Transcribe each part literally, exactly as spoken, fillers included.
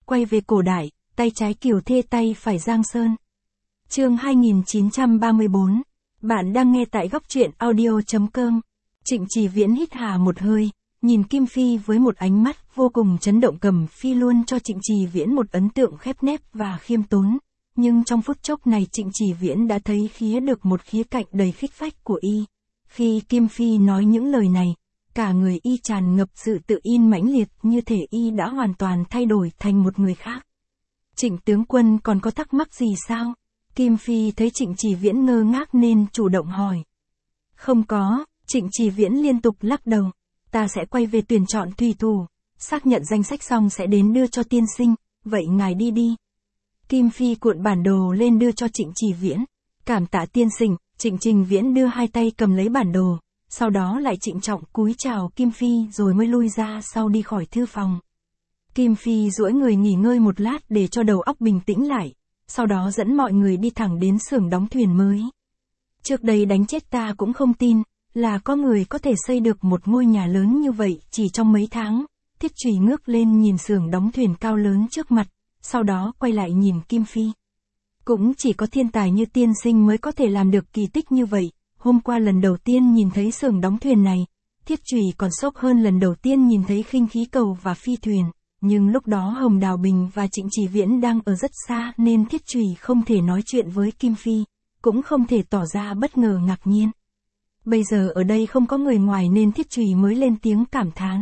quay về cổ đại, tay trái Kiều Thê tay phải Giang Sơn. Chương hai nghìn chín trăm ba mươi bốn. Bạn đang nghe tại góc truyện audio chấm com. Trịnh Chỉ Viễn hít hà một hơi, nhìn Kim Phi với một ánh mắt vô cùng chấn động. Cầm Phi luôn cho Trịnh Chỉ Viễn một ấn tượng khép nép và khiêm tốn, nhưng trong phút chốc này Trịnh Chỉ Viễn đã thấy khía được một khía cạnh đầy khích phách của y. Khi Kim Phi nói những lời này, cả người y tràn ngập sự tự in mãnh liệt, như thể y đã hoàn toàn thay đổi thành một người khác. Trịnh tướng quân còn có thắc mắc gì sao? Kim Phi thấy Trịnh Chỉ Viễn ngơ ngác nên chủ động hỏi. Không có, Trịnh Chỉ Viễn liên tục lắc đầu. Ta sẽ quay về tuyển chọn thủy thủ, xác nhận danh sách xong sẽ đến đưa cho tiên sinh, vậy ngài đi đi. Kim Phi cuộn bản đồ lên đưa cho Trịnh Chỉ Viễn. Cảm tạ tiên sinh. Trịnh Chỉ Viễn đưa hai tay cầm lấy bản đồ, sau đó lại trịnh trọng cúi chào Kim Phi rồi mới lui ra sau đi khỏi thư phòng. Kim Phi duỗi người nghỉ ngơi một lát để cho đầu óc bình tĩnh lại, sau đó dẫn mọi người đi thẳng đến xưởng đóng thuyền mới. Trước đây đánh chết ta cũng không tin, là có người có thể xây được một ngôi nhà lớn như vậy chỉ trong mấy tháng. Thiết Trùy ngước lên nhìn xưởng đóng thuyền cao lớn trước mặt, sau đó quay lại nhìn Kim Phi. Cũng chỉ có thiên tài như tiên sinh mới có thể làm được kỳ tích như vậy. Hôm qua lần đầu tiên nhìn thấy xưởng đóng thuyền này, Thiết Trùy còn sốc hơn lần đầu tiên nhìn thấy khinh khí cầu và phi thuyền. Nhưng lúc đó Hồng Đào Bình và Trịnh Chỉ Viễn đang ở rất xa nên Thiết Trùy không thể nói chuyện với Kim Phi, cũng không thể tỏ ra bất ngờ ngạc nhiên. Bây giờ ở đây không có người ngoài nên Thiết Trùy mới lên tiếng cảm thán.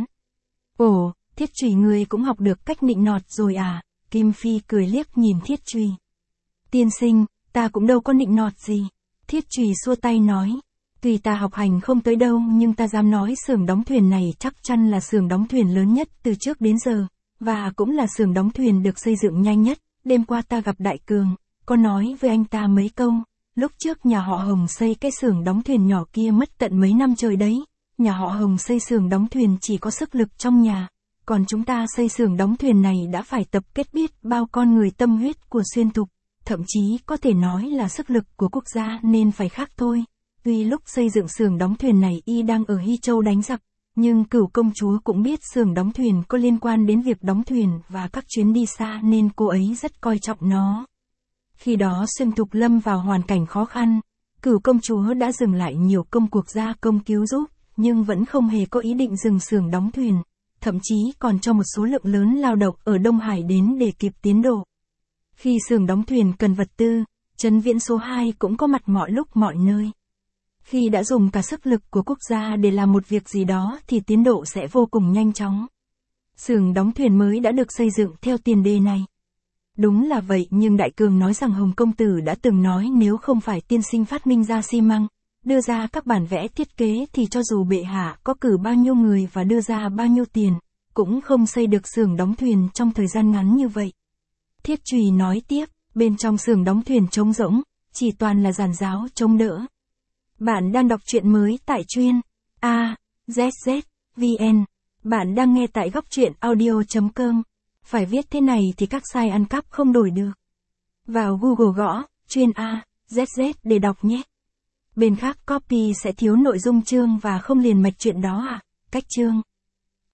Ồ, Thiết Trùy ngươi cũng học được cách nịnh nọt rồi à? Kim Phi cười liếc nhìn Thiết Trùy. Tiên sinh, ta cũng đâu có nịnh nọt gì. Thiết Trùy xua tay nói. Tuy ta học hành không tới đâu nhưng ta dám nói xưởng đóng thuyền này chắc chắn là xưởng đóng thuyền lớn nhất từ trước đến giờ, và cũng là xưởng đóng thuyền được xây dựng nhanh nhất. Đêm qua ta gặp Đại Cường, có nói với anh ta mấy câu. Lúc trước nhà họ Hồng xây cái xưởng đóng thuyền nhỏ kia mất tận mấy năm trời đấy. Nhà họ Hồng xây xưởng đóng thuyền chỉ có sức lực trong nhà, còn chúng ta xây xưởng đóng thuyền này đã phải tập kết biết bao con người tâm huyết của xuyên thục. Thậm chí có thể nói là sức lực của quốc gia nên phải khác thôi. Tuy lúc xây dựng xưởng đóng thuyền này y đang ở Hy Châu đánh giặc, nhưng Cửu công chúa cũng biết xưởng đóng thuyền có liên quan đến việc đóng thuyền và các chuyến đi xa nên cô ấy rất coi trọng nó. Khi đó xuyên thục lâm vào hoàn cảnh khó khăn, Cửu công chúa đã dừng lại nhiều công cuộc gia công cứu giúp, nhưng vẫn không hề có ý định dừng xưởng đóng thuyền, thậm chí còn cho một số lượng lớn lao động ở Đông Hải đến để kịp tiến độ. Khi xưởng đóng thuyền cần vật tư, Trấn Viễn số hai cũng có mặt mọi lúc mọi nơi. Khi đã dùng cả sức lực của quốc gia để làm một việc gì đó thì tiến độ sẽ vô cùng nhanh chóng. Xưởng đóng thuyền mới đã được xây dựng theo tiền đề này. Đúng là vậy, nhưng Đại Cường nói rằng Hồng công tử đã từng nói nếu không phải tiên sinh phát minh ra xi măng, đưa ra các bản vẽ thiết kế thì cho dù bệ hạ có cử bao nhiêu người và đưa ra bao nhiêu tiền, cũng không xây được xưởng đóng thuyền trong thời gian ngắn như vậy. Thiết Trùy nói tiếp, bên trong xưởng đóng thuyền trống rỗng, chỉ toàn là giàn giáo chống đỡ. Bạn đang đọc truyện mới tại truyện a zét zét vn. Bạn đang nghe tại góc truyện audio chấm com. Phải viết thế này thì các site ăn cắp không đổi được. Vào Google gõ, truyện a zét zét để đọc nhé. Bên khác copy sẽ thiếu nội dung chương và không liền mạch truyện đó à? Cách chương.